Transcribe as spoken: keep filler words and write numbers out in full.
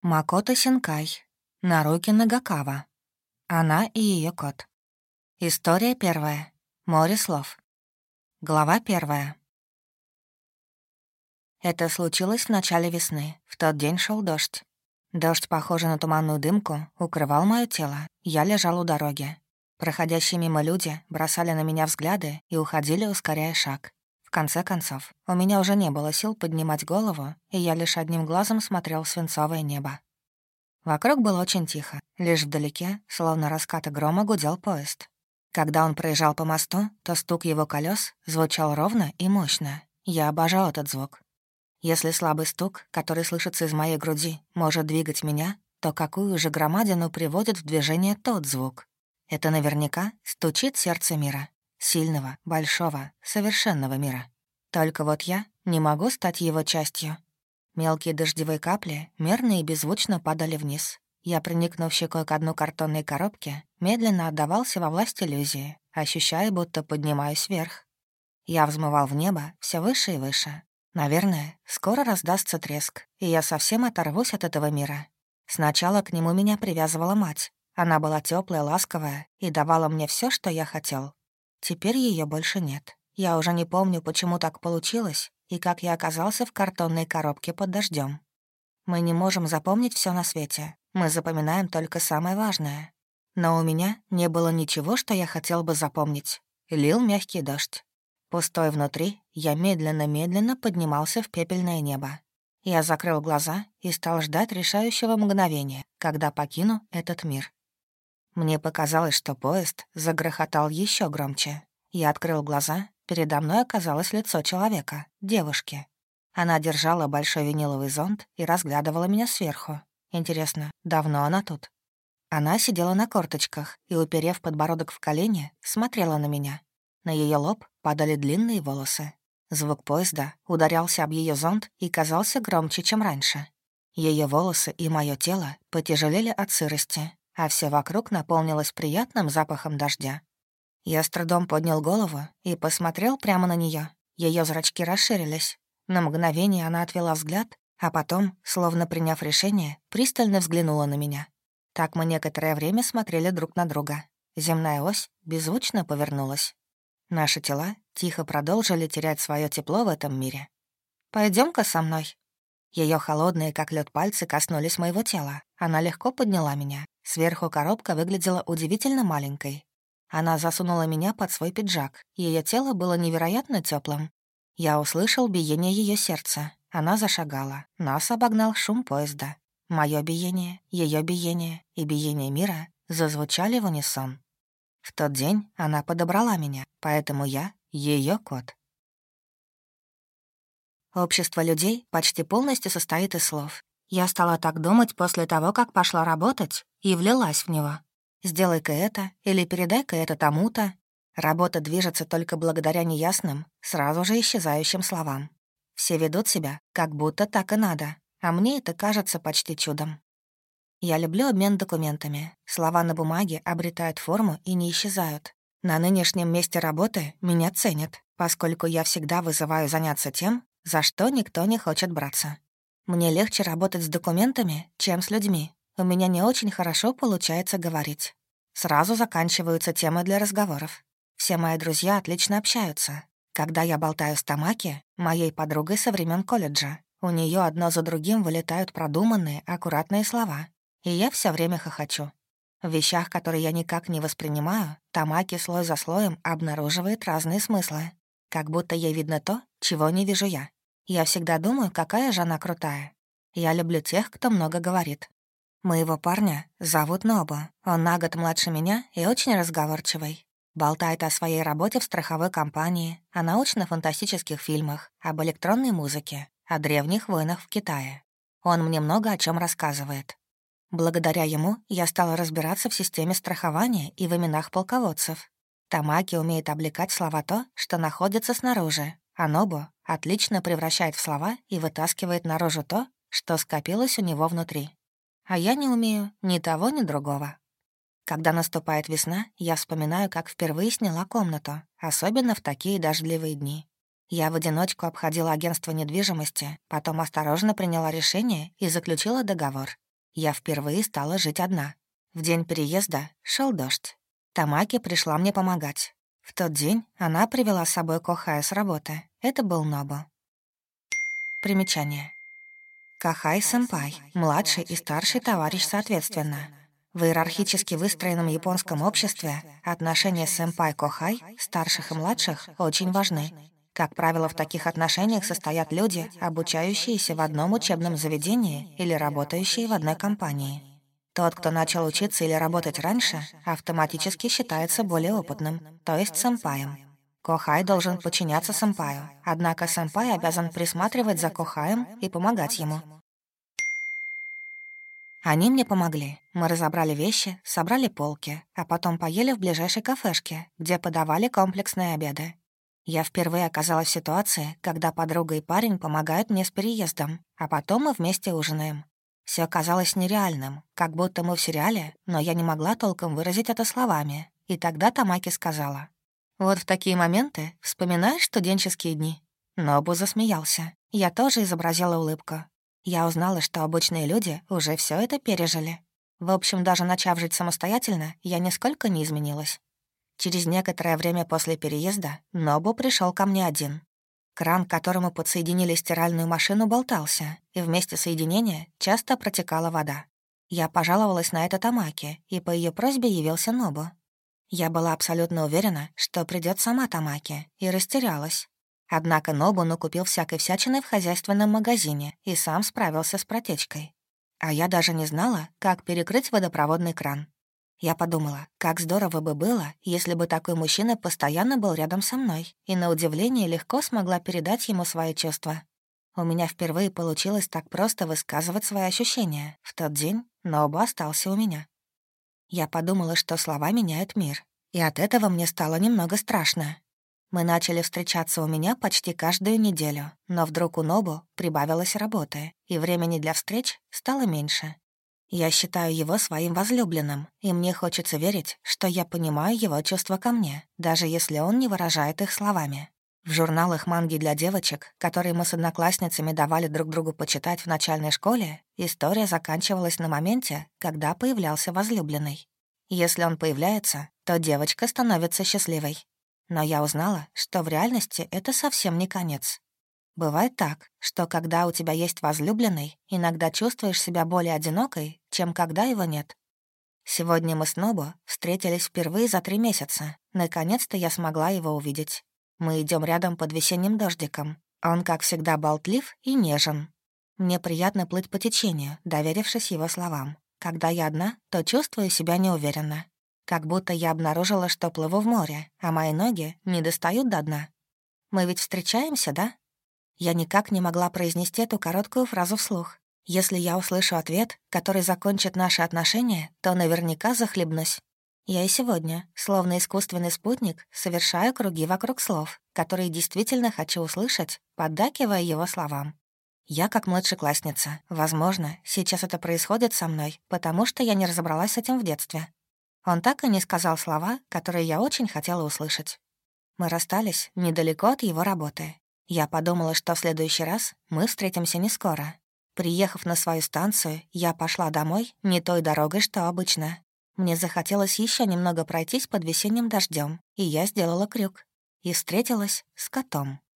Макото Синкай. Наруки Нагакава. Она и ее кот. История первая. Море слов. Глава первая. Это случилось в начале весны. В тот день шел дождь. Дождь, похожий на туманную дымку, укрывал мое тело. Я лежал у дороги. Проходящие мимо люди бросали на меня взгляды и уходили, ускоряя шаг. В конце концов, у меня уже не было сил поднимать голову, и я лишь одним глазом смотрел в свинцовое небо. Вокруг было очень тихо. Лишь вдалеке, словно раскаты грома, гудел поезд. Когда он проезжал по мосту, то стук его колес звучал ровно и мощно. Я обожал этот звук. Если слабый стук, который слышится из моей груди, может двигать меня, то какую же громадину приводит в движение тот звук? Это наверняка стучит сердце мира. Сильного, большого, совершенного мира. Только вот я не могу стать его частью. Мелкие дождевые капли мерно и беззвучно падали вниз. Я, приникнув щекой к дну картонной коробки, медленно отдавался во власть иллюзии, ощущая, будто поднимаюсь вверх. Я взмывал в небо все выше и выше. Наверное, скоро раздастся треск, и я совсем оторвусь от этого мира. Сначала к нему меня привязывала мать. Она была теплая, ласковая и давала мне все, что я хотел. Теперь ее больше нет. Я уже не помню, почему так получилось, и как я оказался в картонной коробке под дождем. Мы не можем запомнить все на свете. Мы запоминаем только самое важное. Но у меня не было ничего, что я хотел бы запомнить. Лил мягкий дождь. Пустой внутри, я медленно-медленно поднимался в пепельное небо. Я закрыл глаза и стал ждать решающего мгновения, когда покину этот мир. Мне показалось, что поезд загрохотал еще громче. Я открыл глаза, передо мной оказалось лицо человека, девушки. Она держала большой виниловый зонт и разглядывала меня сверху. Интересно, давно она тут? Она сидела на корточках и, уперев подбородок в колени, смотрела на меня. На ее лоб падали длинные волосы. Звук поезда ударялся об ее зонт и казался громче, чем раньше. Ее волосы и мое тело потяжелели от сырости, а все вокруг наполнилось приятным запахом дождя. Я с трудом поднял голову и посмотрел прямо на нее. Ее зрачки расширились. На мгновение она отвела взгляд, а потом, словно приняв решение, пристально взглянула на меня. Так мы некоторое время смотрели друг на друга. Земная ось беззвучно повернулась. Наши тела тихо продолжили терять свое тепло в этом мире. Пойдем-ка со мной». Ее холодные, как лед, пальцы коснулись моего тела. Она легко подняла меня. Сверху коробка выглядела удивительно маленькой. Она засунула меня под свой пиджак. Ее тело было невероятно теплым. Я услышал биение ее сердца. Она зашагала. Нас обогнал шум поезда. Мое биение, ее биение и биение мира зазвучали в унисон. В тот день она подобрала меня, поэтому я — ее кот. Общество людей почти полностью состоит из слов. Я стала так думать после того, как пошла работать, и влилась в него. «Сделай-ка это» или «передай-ка это тому-то». Работа движется только благодаря неясным, сразу же исчезающим словам. Все ведут себя, как будто так и надо, а мне это кажется почти чудом. Я люблю обмен документами. Слова на бумаге обретают форму и не исчезают. На нынешнем месте работы меня ценят, поскольку я всегда вызываю заняться тем, за что никто не хочет браться. Мне легче работать с документами, чем с людьми. У меня не очень хорошо получается говорить. Сразу заканчиваются темы для разговоров. Все мои друзья отлично общаются. Когда я болтаю с Тамаки, моей подругой со времен колледжа, у нее одно за другим вылетают продуманные, аккуратные слова. И я все время хохочу. В вещах, которые я никак не воспринимаю, Тамаки слой за слоем обнаруживает разные смыслы. Как будто ей видно то, чего не вижу я. Я всегда думаю, какая же она крутая. Я люблю тех, кто много говорит. Моего парня зовут Нобу. Он на год младше меня и очень разговорчивый. Болтает о своей работе в страховой компании, о научно-фантастических фильмах, об электронной музыке, о древних войнах в Китае. Он мне много о чем рассказывает. Благодаря ему я стала разбираться в системе страхования и в именах полководцев. Тамаки умеет облекать в слова то, что находится снаружи, а Нобу отлично превращает в слова и вытаскивает наружу то, что скопилось у него внутри. А я не умею ни того, ни другого. Когда наступает весна, я вспоминаю, как впервые сняла комнату, особенно в такие дождливые дни. Я в одиночку обходила агентство недвижимости, потом осторожно приняла решение и заключила договор. Я впервые стала жить одна. В день переезда шел дождь. Тамаки пришла мне помогать. В тот день она привела с собой Кохая с работы. Это был Нобу. Примечание. Кохай-сэмпай — младший и старший товарищ соответственно. В иерархически выстроенном японском обществе отношения сэмпай-кохай, старших и младших, очень важны. Как правило, в таких отношениях состоят люди, обучающиеся в одном учебном заведении или работающие в одной компании. Тот, кто начал учиться или работать раньше, автоматически считается более опытным, то есть сэмпаем. Кохай должен подчиняться сэмпаю, однако сэмпай обязан присматривать за кохаем и помогать ему. Они мне помогли. Мы разобрали вещи, собрали полки, а потом поели в ближайшей кафешке, где подавали комплексные обеды. Я впервые оказалась в ситуации, когда подруга и парень помогают мне с переездом, а потом мы вместе ужинаем. Все казалось нереальным, как будто мы в сериале, но я не могла толком выразить это словами. И тогда Тамаки сказала: «Вот в такие моменты вспоминаешь студенческие дни?» Нобу засмеялся. Я тоже изобразила улыбку. Я узнала, что обычные люди уже все это пережили. В общем, даже начав жить самостоятельно, я нисколько не изменилась. Через некоторое время после переезда Нобу пришел ко мне один. Кран, к которому подсоединили стиральную машину, болтался, и вместе соединения часто протекала вода. Я пожаловалась на это Тамаки, и по ее просьбе явился Нобу. Я была абсолютно уверена, что придет сама Тамаки, и растерялась. Однако Нобу накупил всякой всячины в хозяйственном магазине и сам справился с протечкой. А я даже не знала, как перекрыть водопроводный кран. Я подумала, как здорово бы было, если бы такой мужчина постоянно был рядом со мной и, на удивление, легко смогла передать ему свои чувства. У меня впервые получилось так просто высказывать свои ощущения. В тот день Нобу остался у меня. Я подумала, что слова меняют мир, и от этого мне стало немного страшно. Мы начали встречаться у меня почти каждую неделю, но вдруг у Нобу прибавилось работы, и времени для встреч стало меньше. Я считаю его своим возлюбленным, и мне хочется верить, что я понимаю его чувства ко мне, даже если он не выражает их словами. В журналах манги для девочек, которые мы с одноклассницами давали друг другу почитать в начальной школе, история заканчивалась на моменте, когда появлялся возлюбленный. Если он появляется, то девочка становится счастливой. Но я узнала, что в реальности это совсем не конец. Бывает так, что когда у тебя есть возлюбленный, иногда чувствуешь себя более одинокой, чем когда его нет. Сегодня мы с Нобу встретились впервые за три месяца. Наконец-то я смогла его увидеть. Мы идем рядом под весенним дождиком. Он, как всегда, болтлив и нежен. Мне приятно плыть по течению, доверившись его словам. Когда я одна, то чувствую себя неуверенно. Как будто я обнаружила, что плыву в море, а мои ноги не достают до дна. Мы ведь встречаемся, да? Я никак не могла произнести эту короткую фразу вслух. Если я услышу ответ, который закончит наши отношения, то наверняка захлебнусь. Я и сегодня, словно искусственный спутник, совершаю круги вокруг слов, которые действительно хочу услышать, поддакивая его словам. Я как младшеклассница. Возможно, сейчас это происходит со мной, потому что я не разобралась с этим в детстве. Он так и не сказал слова, которые я очень хотела услышать. Мы расстались недалеко от его работы. Я подумала, что в следующий раз мы встретимся не скоро. Приехав на свою станцию, я пошла домой не той дорогой, что обычно. Мне захотелось еще немного пройтись под весенним дождем, и я сделала крюк. И встретилась с котом.